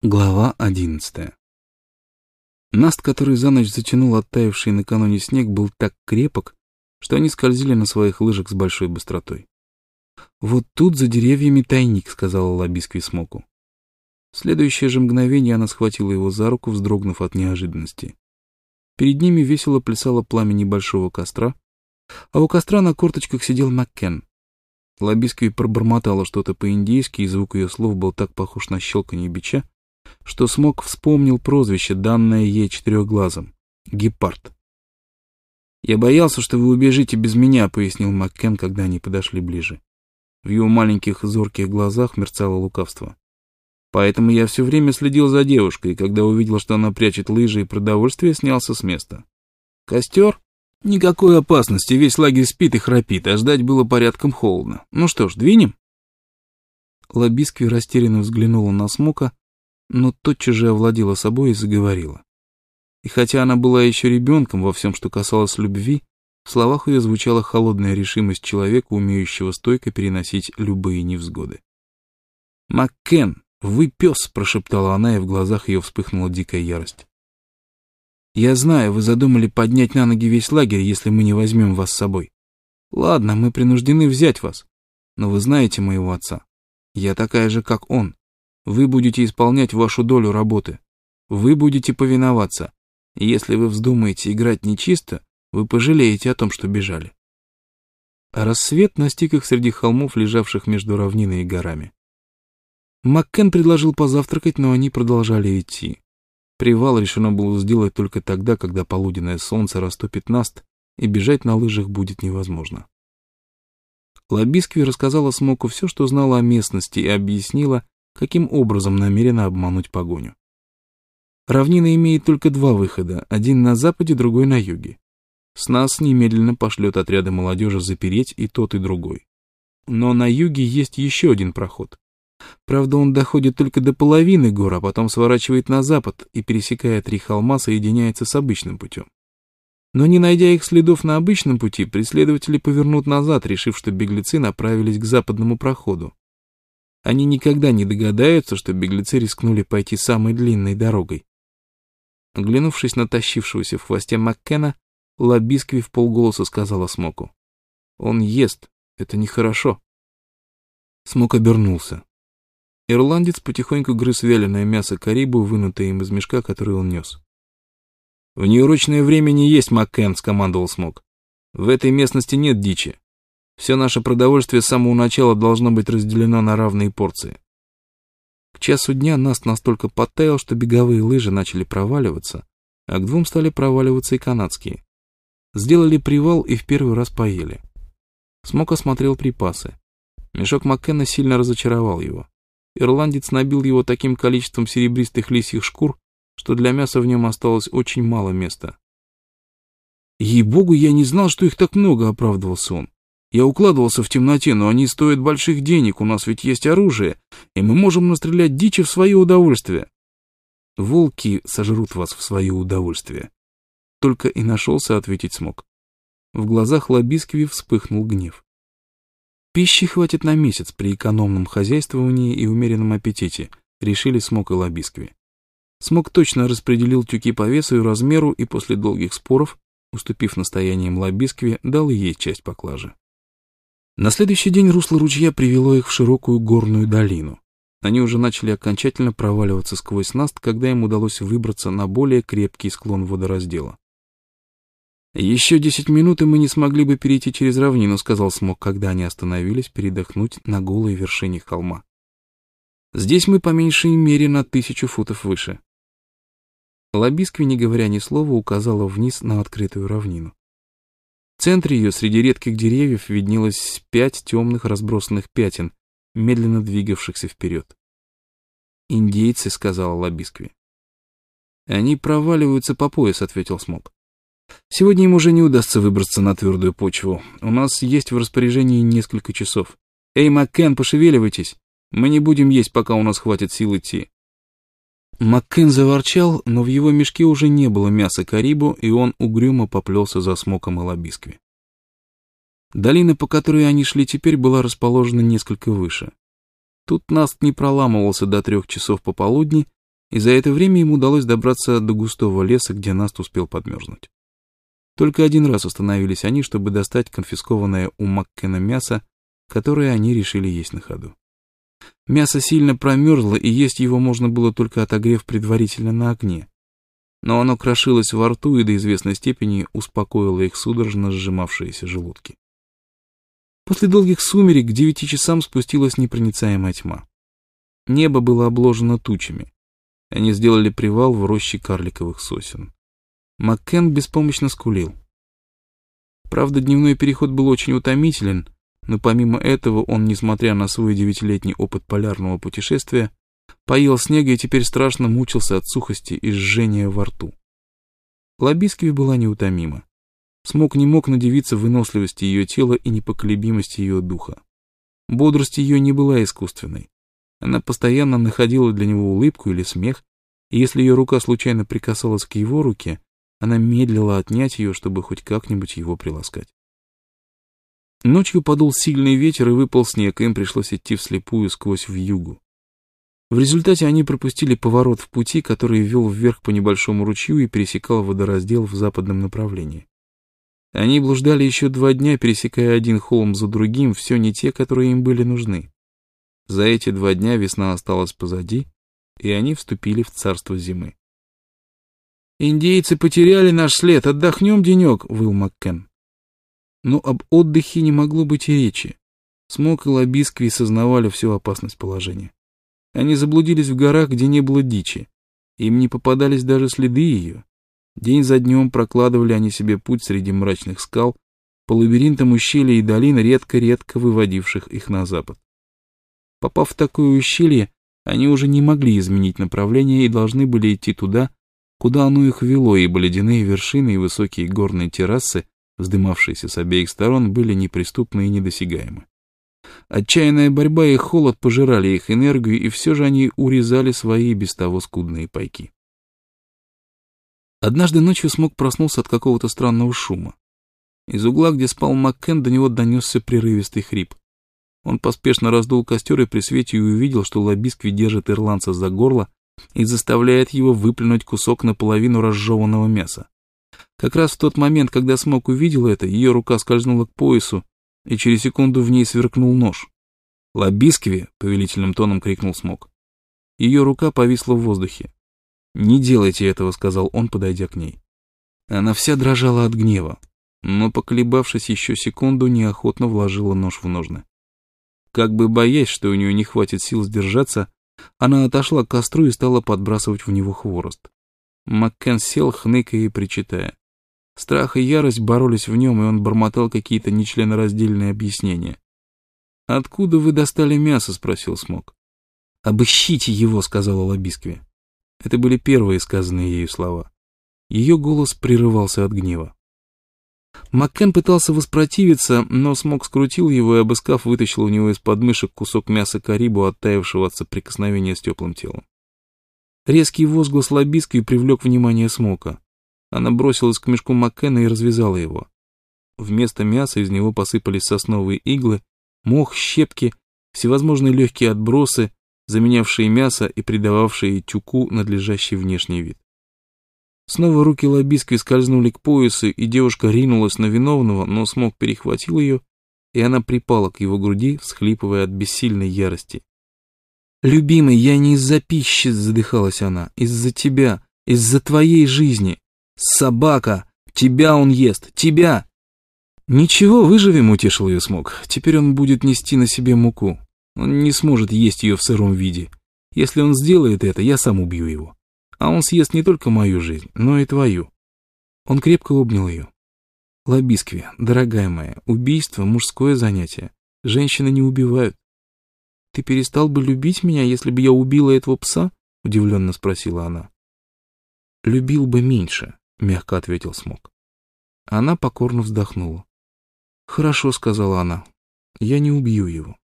Глава 11. Наст, который за ночь затянул оттаивший накануне снег, был так крепок, что они скользили на своих лыжах с большой быстротой. «Вот тут за деревьями тайник», — сказала Лобискви Смоку. В следующее же мгновение она схватила его за руку, вздрогнув от неожиданности. Перед ними весело плясало пламя небольшого костра, а у костра на корточках сидел Маккен. Лобискви пробормотала что-то по-индейски, и звук ее слов был так похож на щелканье бича, что Смок вспомнил прозвище, данное ей четырехглазом — Гепард. «Я боялся, что вы убежите без меня», — пояснил Маккен, когда они подошли ближе. В его маленьких зорких глазах мерцало лукавство. «Поэтому я все время следил за девушкой, и когда увидел, что она прячет лыжи и продовольствие, снялся с места. Костер? Никакой опасности, весь лагерь спит и храпит, а ждать было порядком холодно. Ну что ж, двинем?» Лобискви растерянно взглянула на Смока, но тотчас же овладела собой и заговорила. И хотя она была еще ребенком во всем, что касалось любви, в словах ее звучала холодная решимость человека, умеющего стойко переносить любые невзгоды. «Маккен, вы пес!» — прошептала она, и в глазах ее вспыхнула дикая ярость. «Я знаю, вы задумали поднять на ноги весь лагерь, если мы не возьмем вас с собой. Ладно, мы принуждены взять вас, но вы знаете моего отца. Я такая же, как он. Вы будете исполнять вашу долю работы. Вы будете повиноваться. И если вы вздумаете играть нечисто, вы пожалеете о том, что бежали». А рассвет настиг их среди холмов, лежавших между равниной и горами. Маккен предложил позавтракать, но они продолжали идти. Привал решено было сделать только тогда, когда полуденное солнце растопит наст, и бежать на лыжах будет невозможно. Лобискви рассказала Смоку все, что знала о местности, и объяснила, каким образом намерена обмануть погоню. Равнина имеет только два выхода, один на западе, другой на юге. Снас немедленно пошлет отряды молодежи запереть и тот, и другой. Но на юге есть еще один проход. Правда, он доходит только до половины гор, а потом сворачивает на запад и, пересекая 3 холма, соединяется с обычным путем. Но не найдя их следов на обычном пути, преследователи повернут назад, решив, что беглецы направились к западному проходу. Они никогда не догадаются, что беглецы рискнули пойти самой длинной дорогой. Оглянувшись на тащившегося в хвосте Маккена, Лобискви вполголоса сказала Смоку: «Он ест, это нехорошо». Смок обернулся. Ирландец потихоньку грыз вяленое мясо карибу, вынутое им из мешка, который он нес. «В неурочное время не есть, Маккен», — скомандовал Смок. «В этой местности нет дичи. Все наше продовольствие с самого начала должно быть разделено на равные порции». К часу дня наст настолько подтаял, что беговые лыжи начали проваливаться, а к 2 стали проваливаться и канадские. Сделали привал и в первый раз поели. Смок осмотрел припасы. Мешок Маккена сильно разочаровал его. Ирландец набил его таким количеством серебристых лисьих шкур, что для мяса в нем осталось очень мало места. «Ей-богу, я не знал, что их так много», — оправдывался он. «Я укладывался в темноте, но они стоят больших денег, у нас ведь есть оружие, и мы можем настрелять дичи в свое удовольствие». «Волки сожрут вас в свое удовольствие», — только и нашелся ответить Смок. В глазах Лобискви вспыхнул гнев. «Пищи хватит на месяц при экономном хозяйствовании и умеренном аппетите», — решили Смок и Лобискви. Смок точно распределил тюки по весу и размеру, и после долгих споров, уступив настояниям Лобискви, дал ей часть поклажи. На следующий день русло ручья привело их в широкую горную долину. Они уже начали окончательно проваливаться сквозь наст, когда им удалось выбраться на более крепкий склон водораздела. «Еще 10 минут, и мы не смогли бы перейти через равнину», — сказал Смок, когда они остановились передохнуть на голой вершине холма. «Здесь мы по меньшей мере на 1000 футов выше». Лобискви, не говоря ни слова, указала вниз на открытую равнину. В центре ее среди редких деревьев виднелось 5 темных разбросанных пятен, медленно двигавшихся вперед. «Индейцы», — сказала Лобискви. «Они проваливаются по пояс», — ответил Смок. «Сегодня им уже не удастся выбраться на твердую почву. У нас есть в распоряжении несколько часов. Эй, Маккен, пошевеливайтесь. Мы не будем есть, пока у нас хватит сил идти». Маккен заворчал, но в его мешке уже не было мяса карибу, и он угрюмо поплелся за Смоком и Лобискви. Долина, по которой они шли теперь, была расположена несколько выше. Тут наст не проламывался до 3 часов пополудни, и за это время ему удалось добраться до густого леса, где Наст успел подмерзнуть. Только один раз остановились они, чтобы достать конфискованное у Маккена мясо, которое они решили есть на ходу. Мясо сильно промерзло, и есть его можно было только отогрев предварительно на огне. Но оно крошилось во рту и до известной степени успокоило их судорожно сжимавшиеся желудки. После долгих сумерек к 9 часам спустилась непроницаемая тьма. Небо было обложено тучами. Они сделали привал в роще карликовых сосен. Маккен беспомощно скулил. Правда, дневной переход был очень утомителен, но помимо этого он, несмотря на свой 9-летний опыт полярного путешествия, поел снега и теперь страшно мучился от сухости и жжения во рту. Лобискви была неутомима. Смок не мог надивиться выносливости ее тела и непоколебимости ее духа. Бодрость ее не была искусственной. Она постоянно находила для него улыбку или смех, и если ее рука случайно прикасалась к его руке, она медлила отнять ее, чтобы хоть как-нибудь его приласкать. Ночью подул сильный ветер и выпал снег, и им пришлось идти вслепую сквозь вьюгу. В результате они пропустили поворот в пути, который вел вверх по небольшому ручью и пересекал водораздел в западном направлении. Они блуждали еще 2 дня, пересекая один холм за другим, все не те, которые им были нужны. За эти 2 дня весна осталась позади, и они вступили в царство зимы. «Индейцы потеряли наш след, отдохнем денек», — выл Маккен. Но об отдыхе не могло быть и речи. Смок и Лобискви сознавали всю опасность положения. Они заблудились в горах, где не было дичи. Им не попадались даже следы ее. День за днем прокладывали они себе путь среди мрачных скал, по лабиринтам ущелий и долин, редко-редко выводивших их на запад. Попав в такое ущелье, они уже не могли изменить направление и должны были идти туда, куда оно их вело, ибо ледяные вершины и высокие горные террасы, вздымавшиеся с обеих сторон, были неприступны и недосягаемы. Отчаянная борьба и холод пожирали их энергию, и все же они урезали свои без того скудные пайки. Однажды ночью Смок проснулся от какого-то странного шума. Из угла, где спал Маккен, до него донесся прерывистый хрип. Он поспешно раздул костер и при свете увидел, что Лобискви держит ирландца за горло и заставляет его выплюнуть кусок наполовину разжеванного мяса. Как раз в тот момент, когда Смок увидел это, ее рука скользнула к поясу, и через секунду в ней сверкнул нож. «Лобискви!» — повелительным тоном крикнул Смок. Ее рука повисла в воздухе. «Не делайте этого», — сказал он, подойдя к ней. Она вся дрожала от гнева, но, поколебавшись еще секунду, неохотно вложила нож в ножны. Как бы боясь, что у нее не хватит сил сдержаться, она отошла к костру и стала подбрасывать в него хворост. Маккен сел, хныкая и причитая. Страх и ярость боролись в нем, и он бормотал какие-то нечленораздельные объяснения. «Откуда вы достали мясо?» — спросил Смок. «Обыщите его», — сказала Лобискви. Это были первые сказанные ею слова. Ее голос прерывался от гнева. Маккен пытался воспротивиться, но Смок скрутил его и, обыскав, вытащил у него из подмышек кусок мяса карибу, оттаившего от соприкосновения с теплым телом. Резкий возглас Лобискви привлек внимание Смока. Она бросилась к мешку Маккена и развязала его. Вместо мяса из него посыпались сосновые иглы, мох, щепки, всевозможные легкие отбросы, заменявшие мясо и придававшие тюку надлежащий внешний вид. Снова руки Лобискви скользнули к поясу, и девушка ринулась на виновного, но Смок перехватил ее, и она припала к его груди, всхлипывая от бессильной ярости. «Любимый, я не из-за пищи», — задыхалась она, — «из-за тебя, из-за твоей жизни. Собака! Тебя он ест! Тебя!» «Ничего, выживем», — утешил ее Смок. «Теперь он будет нести на себе муку. Он не сможет есть ее в сыром виде. Если он сделает это, я сам убью его. А он съест не только мою жизнь, но и твою». Он крепко обнял ее. «Лобискви, дорогая моя, убийство — мужское занятие. Женщины не убивают». «Ты перестал бы любить меня, если бы я убила этого пса?» — удивленно спросила она. «Любил бы меньше», — мягко ответил Смок. Она покорно вздохнула. «Хорошо», — сказала она, — «я не убью его».